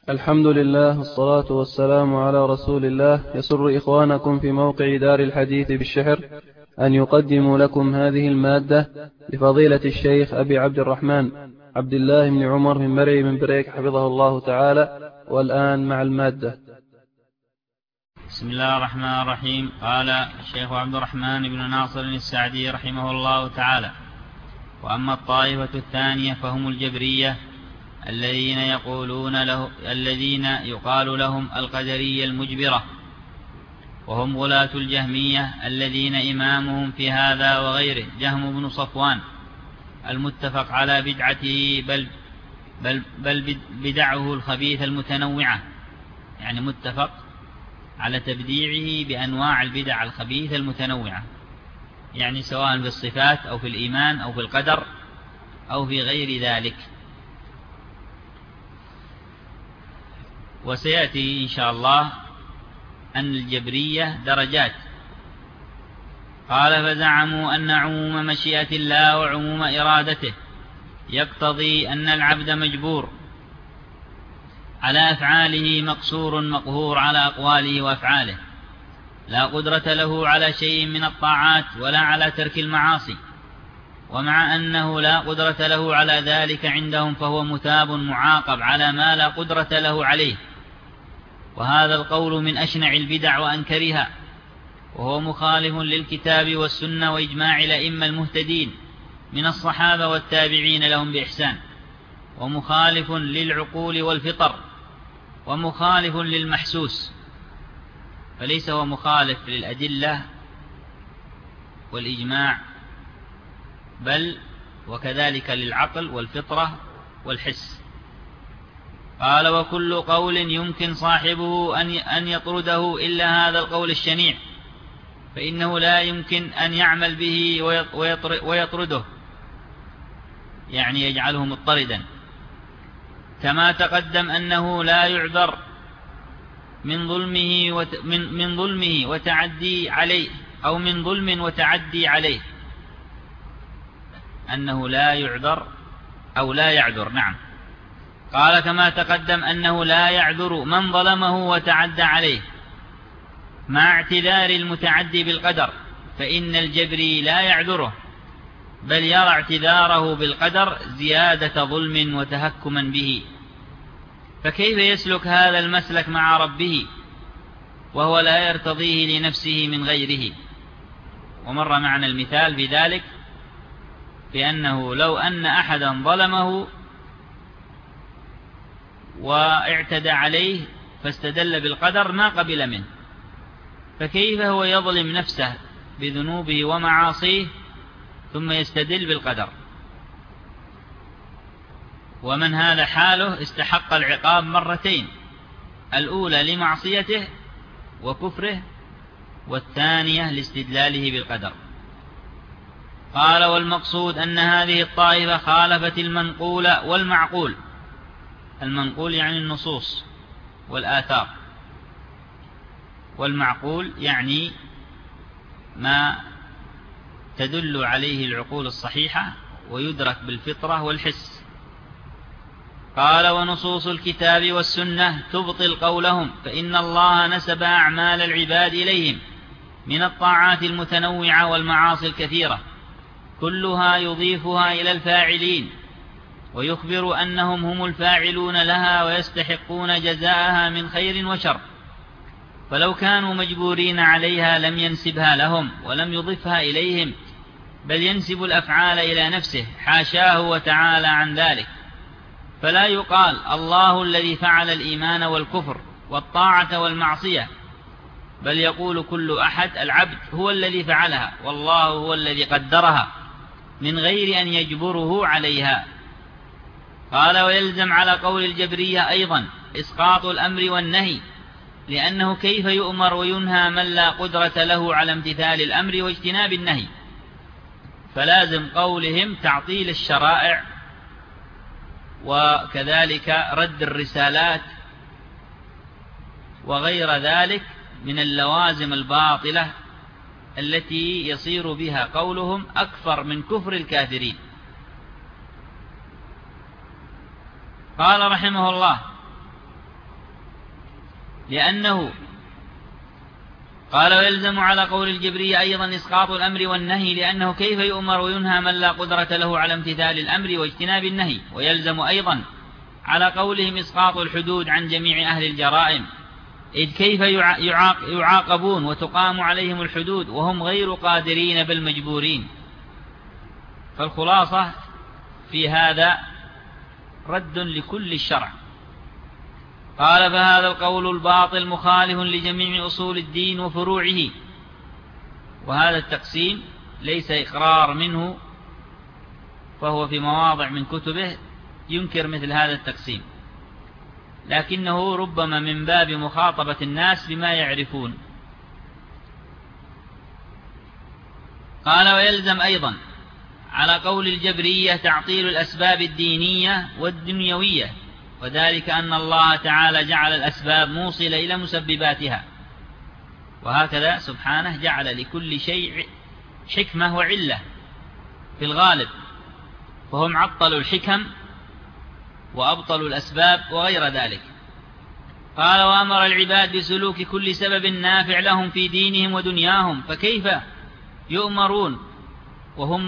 الحمد لله والصلاة والسلام على رسول الله. يسر إخوانكم في موقع دار الحديث بالشحر أن يقدموا لكم هذه المادة لفضيلة الشيخ أبي عبد الرحمن عبد الله بن عمر من مرعي من بريك حفظه الله تعالى. والآن مع المادة. بسم الله الرحمن الرحيم. قال الشيخ عبد الرحمن بن ناصر السعدي رحمه الله تعالى: وأما الطائفة الثانية فهم الجبرية الذين يقال لهم القدرية المجبرة، وهم غلاة الجهمية الذين إمامهم في هذا وغيره جهم بن صفوان المتفق على بدعته بل بدعه الخبيثة المتنوعة، يعني متفق على تبديعه بأنواع البدع الخبيثة المتنوعة، يعني سواء في الصفات أو في الإيمان أو في القدر أو في غير ذلك. وسيأتي إن شاء الله أن الجبرية درجات. قال: فزعموا أن عموم مشيئة الله وعموم إرادته يقتضي أن العبد مجبور على أفعاله مقصور مقهور على أقواله وأفعاله، لا قدرة له على شيء من الطاعات ولا على ترك المعاصي، ومع أنه لا قدرة له على ذلك عندهم فهو مثاب معاقب على ما لا قدرة له عليه. وهذا القول من أشنع البدع وأنكرها، وهو مخالف للكتاب والسنة وإجماع الأئمة المهتدين من الصحابة والتابعين لهم بإحسان، ومخالف للعقول والفطر، ومخالف للمحسوس، فليس هو مخالف للأدلة والإجماع، بل وكذلك للعقل والفطرة والحس. قال: وكل قول يمكن صاحبه أن يطرده إلا هذا القول الشنيع، فإنه لا يمكن أن يعمل به ويطرده، يعني يجعله مضطردا، كما تقدم أنه لا يعذر من ظلمه وتعدي عليه، أو من ظلم وتعدي عليه، أنه لا يعذر أو لا يعذر. نعم. قال: كما تقدم أنه لا يعذر من ظلمه وتعدى عليه، مع اعتذار المتعدي بالقدر، فإن الجبري لا يعذره، بل يرى اعتذاره بالقدر زيادة ظلم وتهكما به. فكيف يسلك هذا المسلك مع ربه وهو لا يرتضيه لنفسه من غيره؟ ومر معنا المثال في ذلك، بأنه لو أن أحدا ظلمه واعتدى عليه فاستدل بالقدر ما قبل منه، فكيف هو يظلم نفسه بذنوبه ومعاصيه ثم يستدل بالقدر؟ ومن هذا حاله استحق العقاب مرتين، الأولى لمعصيته وكفره، والثانية لاستدلاله بالقدر. قال: والمقصود أن هذه الطائفة خالفت المنقول والمعقول. المنقول يعني النصوص والآثار، والمعقول يعني ما تدل عليه العقول الصحيحة ويدرك بالفطرة والحس. قال: ونصوص الكتاب والسنة تبطل قولهم، فإن الله نسب أعمال العباد إليهم من الطاعات المتنوعة والمعاصي الكثيرة، كلها يضيفها إلى الفاعلين، ويخبر أنهم هم الفاعلون لها ويستحقون جزاءها من خير وشر، فلو كانوا مجبورين عليها لم ينسبها لهم ولم يضفها إليهم، بل ينسب الأفعال إلى نفسه حاشاه وتعالى عن ذلك. فلا يقال الله الذي فعل الإيمان والكفر والطاعة والمعصية، بل يقول كل أحد العبد هو الذي فعلها، والله هو الذي قدرها، من غير أن يجبره عليها. قال: ويلزم على قول الجبرية أيضا إسقاط الأمر والنهي، لأنه كيف يؤمر وينهى من لا قدرة له على امتثال الأمر واجتناب النهي؟ فلازم قولهم تعطيل الشرائع، وكذلك رد الرسالات، وغير ذلك من اللوازم الباطلة التي يصير بها قولهم أكثر من كفر الكافرين. قال رحمه الله: لأنه قال ويلزم على قول الجبرية أيضا إسقاط الأمر والنهي، لأنه كيف يؤمر وينهى من لا قدرة له على امتثال الأمر واجتناب النهي. ويلزم أيضا على قولهم إسقاط الحدود عن جميع أهل الجرائم، إذ كيف يعاقبون وتقام عليهم الحدود وهم غير قادرين بل مجبورين. فالخلاصة في هذا رد لكل الشرع. قال فهذا القول الباطل مخالف لجميع أصول الدين وفروعه. وهذا التقسيم ليس إقرار منه، فهو في مواضع من كتبه ينكر مثل هذا التقسيم، لكنه ربما من باب مخاطبة الناس بما يعرفون. قال ويلزم أيضا على قول الجبرية تعطيل الأسباب الدينية والدنيوية، وذلك أن الله تعالى جعل الأسباب موصلة إلى مسبباتها، وهكذا سبحانه جعل لكل شيء حكمة وعلة في الغالب، فهم عطلوا الحكم وأبطلوا الأسباب وغير ذلك. قال وأمر العباد بسلوك كل سبب نافع لهم في دينهم ودنياهم، فكيف يؤمرون وهم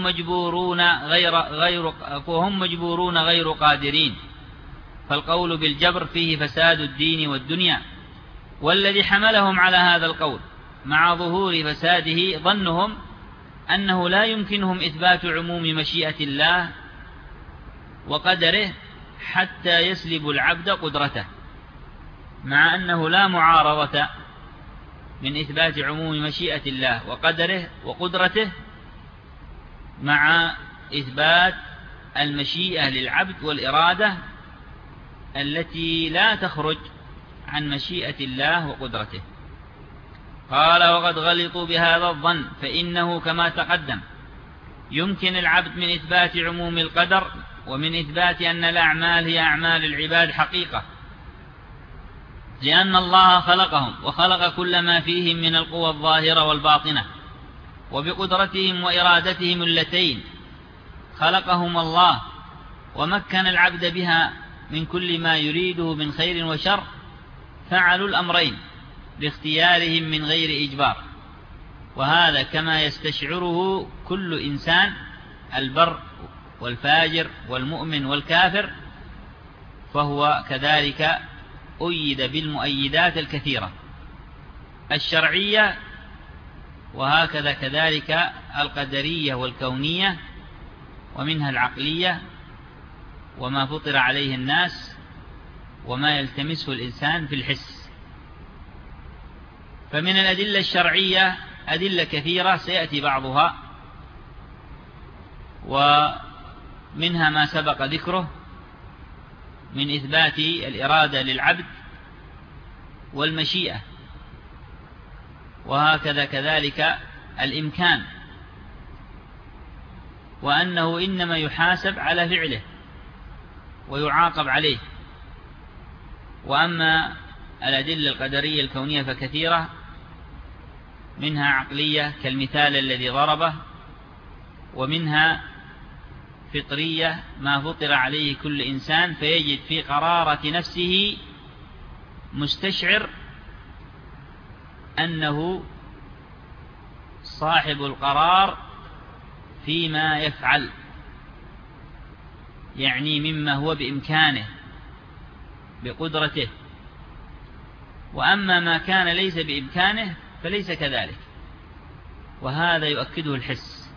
مجبورون غير قادرين؟ فالقول بالجبر فيه فساد الدين والدنيا، والذي حملهم على هذا القول مع ظهور فساده ظنهم أنه لا يمكنهم إثبات عموم مشيئة الله وقدره حتى يسلب العبد قدرته، مع أنه لا معارضة من إثبات عموم مشيئة الله وقدره وقدرته مع إثبات المشيئة للعبد والإرادة التي لا تخرج عن مشيئة الله وقدرته. قال وقد غلطوا بهذا الظن، فإنه كما تقدم يمكن العبد من إثبات عموم القدر ومن إثبات أن الأعمال هي أعمال العباد حقيقة، لأن الله خلقهم وخلق كل ما فيهم من القوى الظاهرة والباطنة، وبقدرتهم وإرادتهم اللتين خلقهم الله ومكن العبد بها من كل ما يريده من خير وشر، فعلوا الأمرين باختيارهم من غير إجبار. وهذا كما يستشعره كل إنسان، البر والفاجر والمؤمن والكافر، فهو كذلك أيد بالمؤيدات الكثيرة الشرعية، وهكذا كذلك القدرية والكونية، ومنها العقلية وما فطر عليه الناس وما يلتمسه الإنسان في الحس. فمن الأدلة الشرعية أدلة كثيرة سيأتي بعضها، ومنها ما سبق ذكره من إثبات الإرادة للعبد والمشيئة، وهكذا كذلك الإمكان، وأنه إنما يحاسب على فعله ويعاقب عليه. وأما الأدلة القدرية الكونية فكثيرة، منها عقلية كالمثال الذي ضربه، ومنها فطرية ما فطر عليه كل إنسان، فيجد في قرارة نفسه مستشعر أنه صاحب القرار فيما يفعل، يعني مما هو بإمكانه بقدرته. وأما ما كان ليس بإمكانه فليس كذلك، وهذا يؤكده الحس.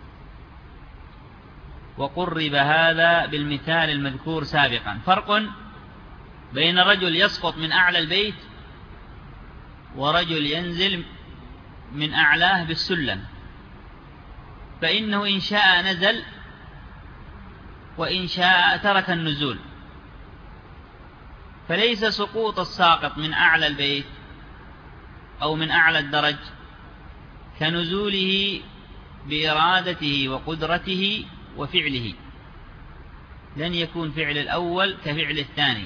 وقرب هذا بالمثال المذكور سابقا. فرق بين رجل يسقط من أعلى البيت ورجل ينزل من أعلاه بالسلم، فإنه إن شاء نزل وإن شاء ترك النزول، فليس سقوط الساقط من أعلى البيت أو من أعلى الدرج كنزوله بإرادته وقدرته وفعله، لن يكون فعل الأول كفعل الثاني،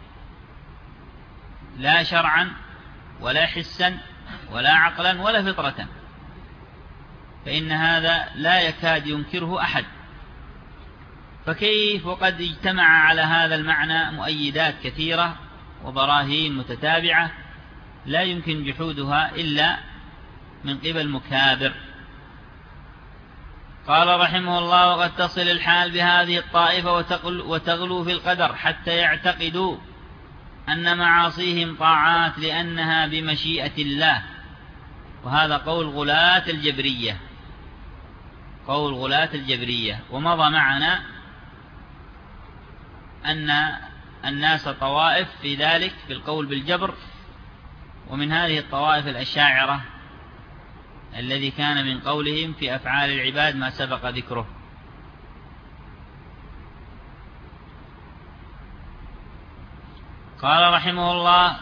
لا شرعا ولا حسا ولا عقلا ولا فطرة، فإن هذا لا يكاد ينكره أحد. فكيف وقد اجتمع على هذا المعنى مؤيدات كثيرة وبراهين متتابعة، لا يمكن جحودها إلا من قبل مكابر. قال رحمه الله: وقد تصل الحال بهذه الطائفة وتغلو في القدر حتى يعتقدوا أن معاصيهم طاعات لأنها بمشيئة الله. وهذا قول غلاة الجبرية. ومضى معنا أن الناس طوائف في ذلك في القول بالجبر، ومن هذه الطوائف الأشاعرة الذي كان من قولهم في أفعال العباد ما سبق ذكره. قال رحمه الله: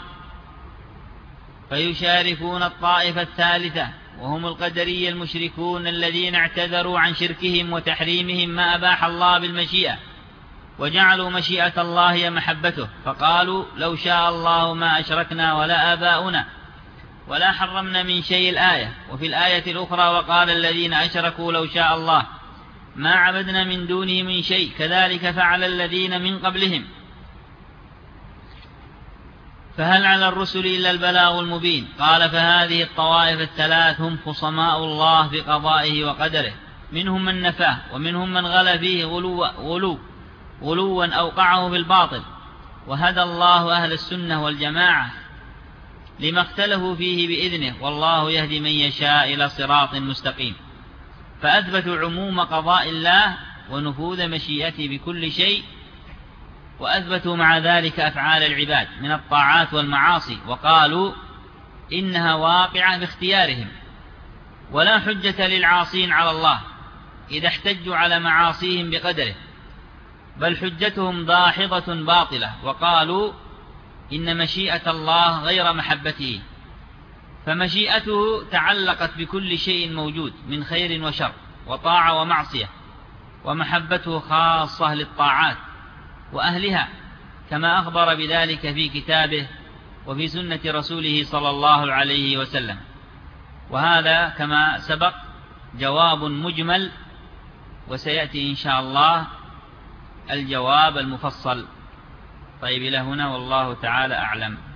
فيشاركون الطائفة الثالثة وهم القدرية المشركون الذين اعتذروا عن شركهم وتحريمهم ما أباح الله بالمشيئة، وجعلوا مشيئة الله هي محبته، فقالوا: لو شاء الله ما أشركنا ولا آباؤنا ولا حرمنا من شيء الآية. وفي الآية الأخرى: وقال الذين أشركوا لو شاء الله ما عبدنا من دونه من شيء كذلك فعل الذين من قبلهم. فهل على الرسل إلا البلاغ المبين؟ قال: فهذه الطوائف الثلاث هم خصماء الله في قضائه وقدره، منهم من نفاه ومنهم من غلا فيه غلوا أوقعه في الباطل. وهدى الله أهل السنة والجماعة لما اختلفوا فيه بإذنه، والله يهدي من يشاء إلى صراط مستقيم. فأثبتوا عموم قضاء الله ونفوذ مشيئته بكل شيء، وأثبتوا مع ذلك أفعال العباد من الطاعات والمعاصي، وقالوا إنها واقعة باختيارهم، ولا حجة للعاصين على الله إذا احتجوا على معاصيهم بقدره، بل حجتهم داحضة باطلة. وقالوا إن مشيئة الله غير محبته، فمشيئته تعلقت بكل شيء موجود من خير وشر وطاعة ومعصية، ومحبته خاصة للطاعات وأهلها، كما أخبر بذلك في كتابه وفي سنة رسوله صلى الله عليه وسلم. وهذا كما سبق جواب مجمل، وسيأتي إن شاء الله الجواب المفصل. طيب، إلى هنا والله تعالى أعلم.